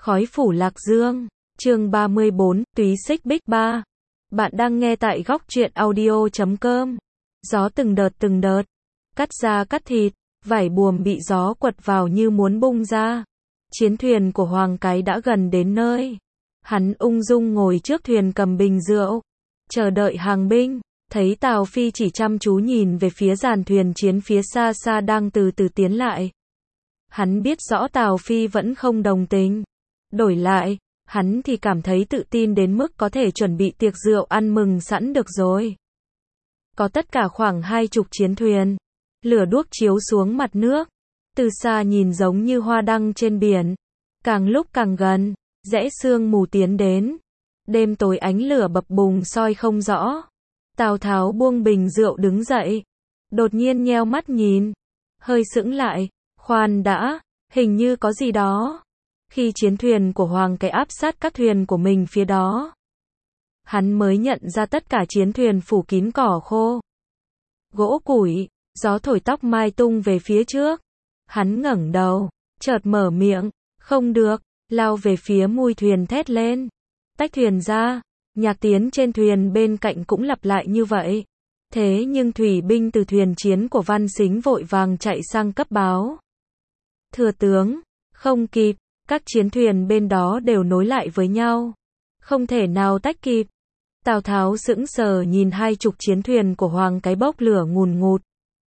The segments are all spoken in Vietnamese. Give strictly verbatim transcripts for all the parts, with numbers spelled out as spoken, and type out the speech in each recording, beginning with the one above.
Khói phủ Lạc Dương, chương ba mươi bốn, Túy Xích Bích ba. Bạn đang nghe tại góc truyện audio chấm com. Gió từng đợt từng đợt, cắt da cắt thịt, vải buồm bị gió quật vào như muốn bung ra. Chiến thuyền của Hoàng Cái đã gần đến nơi. Hắn ung dung ngồi trước thuyền cầm bình rượu, chờ đợi hàng binh. Thấy Tào Phi chỉ chăm chú nhìn về phía dàn thuyền chiến phía xa xa đang từ từ tiến lại. Hắn biết rõ Tào Phi vẫn không đồng tình. Đổi lại, hắn thì cảm thấy tự tin đến mức có thể chuẩn bị tiệc rượu ăn mừng sẵn được rồi. Có tất cả khoảng hai chục chiến thuyền. Lửa đuốc chiếu xuống mặt nước. Từ xa nhìn giống như hoa đăng trên biển. Càng lúc càng gần, rẽ sương mù tiến đến. Đêm tối ánh lửa bập bùng soi không rõ. Tào Tháo buông bình rượu đứng dậy. Đột nhiên nheo mắt nhìn. Hơi sững lại. Khoan đã, hình như có gì đó. Khi chiến thuyền của Hoàng Cái áp sát các thuyền của mình phía đó, hắn mới nhận ra tất cả chiến thuyền phủ kín cỏ khô, gỗ củi, gió thổi tóc mai tung về phía trước. Hắn ngẩng đầu, chợt mở miệng, không được, lao về phía mui thuyền thét lên. Tách thuyền ra, Nhạc Tiến trên thuyền bên cạnh cũng lặp lại như vậy. Thế nhưng thủy binh từ thuyền chiến của Văn Sính vội vàng chạy sang cấp báo. Thừa tướng, không kịp. Các chiến thuyền bên đó đều nối lại với nhau, không thể nào tách kịp. Tào Tháo sững sờ nhìn hai chục chiến thuyền của Hoàng Cái bốc lửa ngùn ngụt.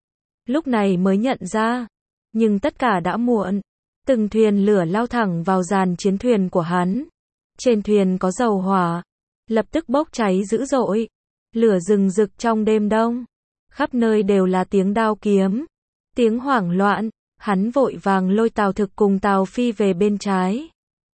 Lúc này mới nhận ra, nhưng tất cả đã muộn. Từng thuyền lửa lao thẳng vào dàn chiến thuyền của hắn. Trên thuyền có dầu hỏa, lập tức bốc cháy dữ dội. Lửa rừng rực trong đêm đông, khắp nơi đều là tiếng đao kiếm, tiếng hoảng loạn. Hắn vội vàng lôi Tào Thực cùng Tào Phi về bên trái.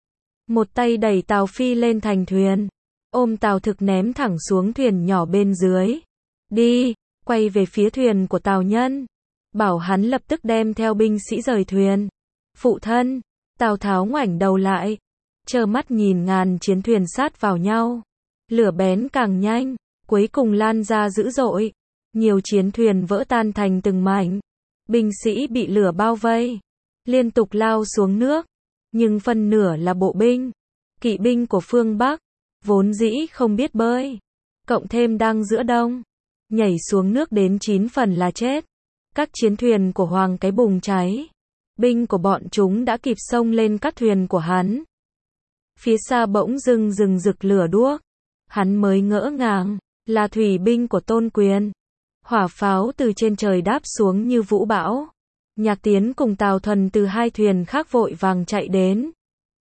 Một tay đẩy Tào Phi lên thành thuyền, ôm Tào Thực ném thẳng xuống thuyền nhỏ bên dưới. Đi, quay về phía thuyền của Tào Nhân, bảo hắn lập tức đem theo binh sĩ rời thuyền. Phụ thân, Tào Tháo ngoảnh đầu lại, trơ mắt nhìn ngàn chiến thuyền sát vào nhau. Lửa bén càng nhanh, cuối cùng lan ra dữ dội. Nhiều chiến thuyền vỡ tan thành từng mảnh. Binh sĩ bị lửa bao vây, liên tục lao xuống nước, nhưng phân nửa là bộ binh, kỵ binh của phương Bắc, vốn dĩ không biết bơi, cộng thêm đang giữa đông, nhảy xuống nước đến chín phần là chết. Các chiến thuyền của Hoàng Cái bùng cháy, binh của bọn chúng đã kịp xông lên các thuyền của hắn. Phía xa bỗng dưng rừng rực lửa đuốc, hắn mới ngỡ ngàng, là thủy binh của Tôn Quyền. Hỏa pháo từ trên trời đáp xuống như vũ bão. Nhạc Tiến cùng Tào Thuần từ hai thuyền khác vội vàng chạy đến.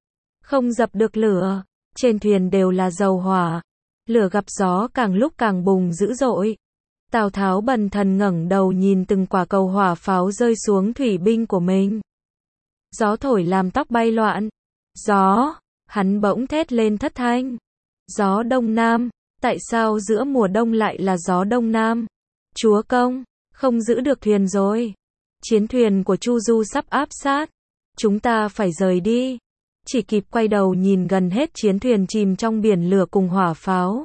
Không dập được lửa, trên thuyền đều là dầu hỏa. Lửa gặp gió càng lúc càng bùng dữ dội. Tào Tháo bần thần ngẩng đầu nhìn từng quả cầu hỏa pháo rơi xuống thủy binh của mình. Gió thổi làm tóc bay loạn. Gió, hắn bỗng thét lên thất thanh. Gió Đông Nam, tại sao giữa mùa đông lại là gió Đông Nam? Chúa công, không giữ được thuyền rồi. Chiến thuyền của Chu Du sắp áp sát. Chúng ta phải rời đi. Chỉ kịp quay đầu nhìn gần hết chiến thuyền chìm trong biển lửa cùng hỏa pháo.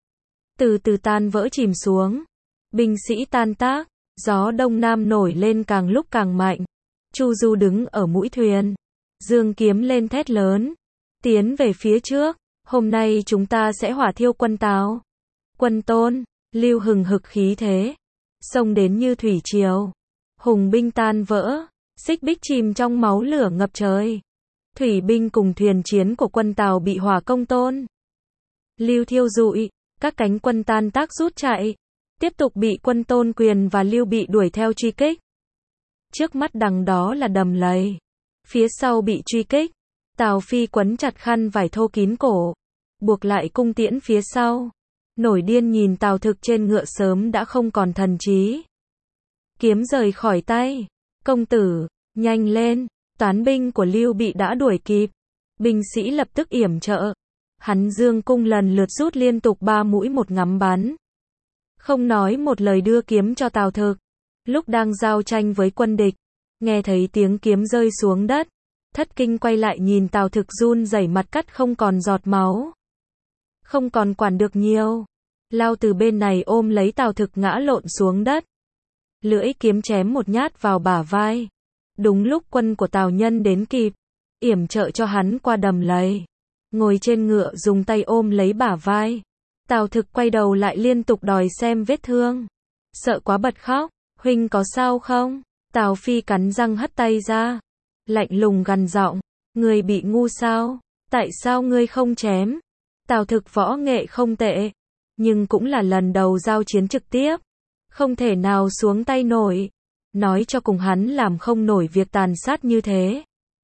Từ từ tan vỡ chìm xuống. Binh sĩ tan tác. Gió Đông Nam nổi lên càng lúc càng mạnh. Chu Du đứng ở mũi thuyền, giương kiếm lên thét lớn. Tiến về phía trước. Hôm nay chúng ta sẽ hỏa thiêu quân Tào. Quân Tôn, Lưu hừng hực khí thế. Xông đến như thủy triều. Hùng binh tan vỡ. Xích Bích chìm trong máu lửa ngập trời. Thủy binh cùng thuyền chiến của quân Tào bị hỏa công Tôn Lưu thiêu rụi. Các cánh quân tan tác rút chạy. Tiếp tục bị quân Tôn Quyền và Lưu Bị đuổi theo truy kích. Trước mắt đằng đó là đầm lầy. Phía sau bị truy kích. Tào Phi quấn chặt khăn vải thô kín cổ, buộc lại cung tiễn phía sau. Nổi điên nhìn Tào Thực trên ngựa sớm đã không còn thần trí. Kiếm rời khỏi tay. Công tử, nhanh lên. Toán binh của Lưu Bị đã đuổi kịp. Binh sĩ lập tức yểm trợ. Hắn dương cung lần lượt rút liên tục ba mũi một ngắm bắn. Không nói một lời đưa kiếm cho Tào Thực. Lúc đang giao tranh với quân địch, nghe thấy tiếng kiếm rơi xuống đất. Thất kinh quay lại nhìn Tào Thực run rẩy mặt cắt không còn giọt máu. Không còn quản được nhiều. Lao từ bên này ôm lấy Tào Thực ngã lộn xuống đất. Lưỡi kiếm chém một nhát vào bả vai. Đúng lúc quân của Tào Nhân đến kịp. yểm trợ cho hắn qua đầm lầy. Ngồi trên ngựa dùng tay ôm lấy bả vai. Tào Thực quay đầu lại liên tục đòi xem vết thương. Sợ quá bật khóc, huynh có sao không? Tào Phi cắn răng hất tay ra. Lạnh lùng gằn giọng, ngươi bị ngu sao? Tại sao ngươi không chém? Tào Thực võ nghệ không tệ, nhưng cũng là lần đầu giao chiến trực tiếp. Không thể nào xuống tay nổi. Nói cho cùng hắn làm không nổi việc tàn sát như thế.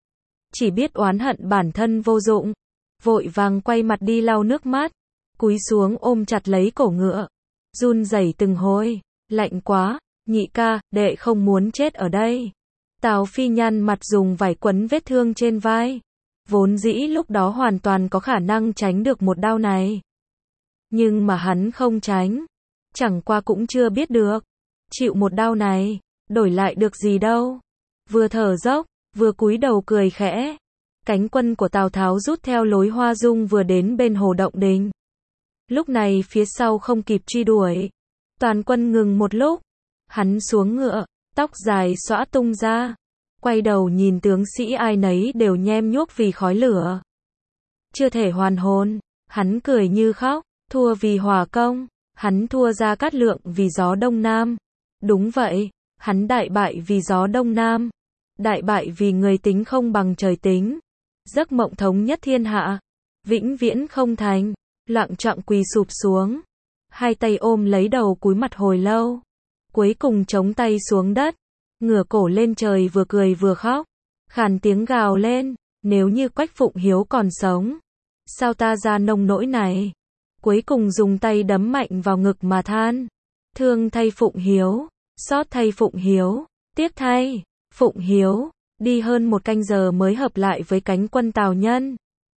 Chỉ biết oán hận bản thân vô dụng. Vội vàng quay mặt đi lau nước mắt. Cúi xuống ôm chặt lấy cổ ngựa. Run rẩy từng hồi. Lạnh quá, nhị ca, đệ không muốn chết ở đây. Tào Phi nhăn mặt dùng vải quấn vết thương trên vai. Vốn dĩ lúc đó hoàn toàn có khả năng tránh được một đao này. Nhưng mà hắn không tránh. Chẳng qua cũng chưa biết được. Chịu một đao này, đổi lại được gì đâu. Vừa thở dốc, vừa cúi đầu cười khẽ. Cánh quân của Tào Tháo rút theo lối Hoa Dung vừa đến bên Hồ Động Đình. Lúc này phía sau không kịp truy đuổi. Toàn quân ngừng một lúc. Hắn xuống ngựa, tóc dài xõa tung ra. Quay đầu nhìn tướng sĩ ai nấy đều nhem nhuốc vì khói lửa. Chưa thể hoàn hồn, hắn cười như khóc, thua vì hỏa công, hắn thua Gia Cát Lượng vì gió đông nam. Đúng vậy, hắn đại bại vì gió đông nam. Đại bại vì người tính không bằng trời tính. Giấc mộng thống nhất thiên hạ, vĩnh viễn không thành, loạng choạng quỳ sụp xuống. Hai tay ôm lấy đầu cúi mặt hồi lâu. Cuối cùng chống tay xuống đất, ngửa cổ lên trời vừa cười vừa khóc. Khàn tiếng gào lên, nếu như Quách Phụng Hiếu còn sống. Sao ta ra nông nỗi này? Cuối cùng dùng tay đấm mạnh vào ngực mà than. Thương thay Phụng Hiếu, xót thay Phụng Hiếu, tiếc thay, Phụng Hiếu. Đi hơn một canh giờ mới hợp lại với cánh quân Tào Nhân.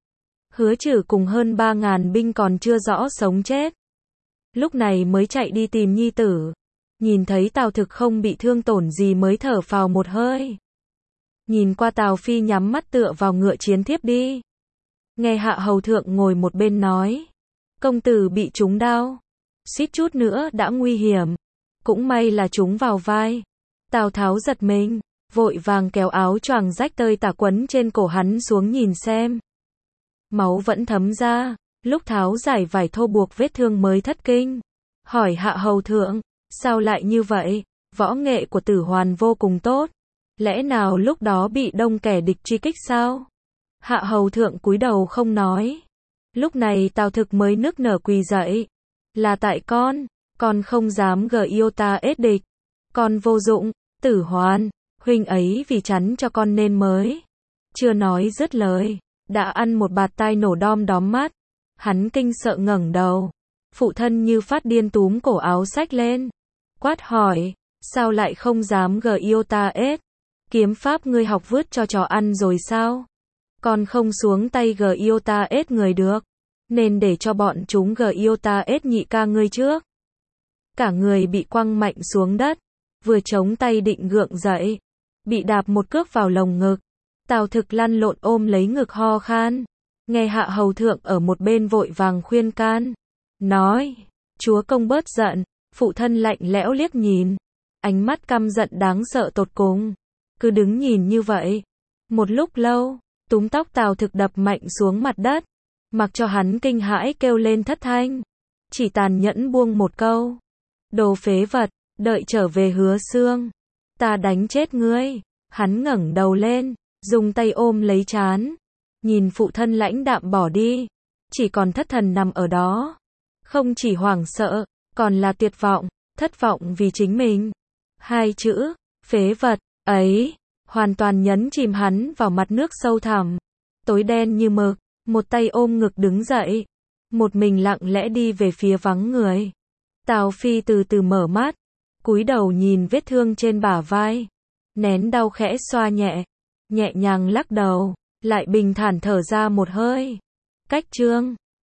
Hứa Trử cùng hơn ba ngàn binh còn chưa rõ sống chết. Lúc này mới chạy đi tìm nhi tử. Nhìn thấy Tào Thực không bị thương tổn gì mới thở phào một hơi. Nhìn qua Tào Phi nhắm mắt tựa vào ngựa chiến thiếp đi. Nghe Hạ Hầu Thượng ngồi một bên nói. Công tử bị trúng đao. Suýt chút nữa đã nguy hiểm. Cũng may là trúng vào vai. Tào Tháo giật mình. Vội vàng kéo áo choàng rách tơi tả quấn trên cổ hắn xuống nhìn xem. Máu vẫn thấm ra. Lúc Tháo giải vải thô buộc vết thương mới thất kinh. Hỏi Hạ Hầu Thượng. Sao lại như vậy? Võ nghệ của Tử Hoàn vô cùng tốt. Lẽ nào lúc đó bị đông kẻ địch truy kích sao? Hạ Hầu Thượng cúi đầu không nói. Lúc này Tào Thực mới nức nở quỳ dậy. Là tại con. Con không dám gờ yêu ta ết địch. Con vô dụng. Tử Hoàn. Huynh ấy vì chắn cho con nên mới. Chưa nói dứt lời. Đã ăn một bạt tai nổ đom đóm mắt. Hắn kinh sợ ngẩng đầu. Phụ thân như phát điên túm cổ áo xách lên. Quát hỏi. Sao lại không dám gờ yêu ta ết? Kiếm pháp ngươi học vứt cho chó ăn rồi sao? Con không xuống tay gờ yêu ta ết người được. Nên để cho bọn chúng gờ yêu ta ết nhị ca ngươi trước. Cả người bị quăng mạnh xuống đất. Vừa chống tay định gượng dậy. Bị đạp một cước vào lồng ngực. Tào Thực lăn lộn ôm lấy ngực ho khan. Nghe Hạ Hầu Thượng ở một bên vội vàng khuyên can. Nói. Chúa công bớt giận. Phụ thân lạnh lẽo liếc nhìn. Ánh mắt căm giận đáng sợ tột cùng. Cứ đứng nhìn như vậy. Một lúc lâu. Túm tóc Tào Thực đập mạnh xuống mặt đất. Mặc cho hắn kinh hãi kêu lên thất thanh. Chỉ tàn nhẫn buông một câu. Đồ phế vật. Đợi trở về Hứa Xương. Ta đánh chết ngươi. Hắn ngẩng đầu lên. Dùng tay ôm lấy trán. Nhìn phụ thân lãnh đạm bỏ đi. Chỉ còn thất thần nằm ở đó. Không chỉ hoảng sợ. Còn là tuyệt vọng. Thất vọng vì chính mình. Hai chữ. Phế vật. Ấy. Hoàn toàn nhấn chìm hắn vào mặt nước sâu thẳm. Tối đen như mực. Một tay ôm ngực đứng dậy. Một mình lặng lẽ đi về phía vắng người. Tào Phi từ từ mở mắt. Cúi đầu nhìn vết thương trên bả vai. Nén đau khẽ xoa nhẹ. Nhẹ nhàng lắc đầu. Lại bình thản thở ra một hơi. Cách chương.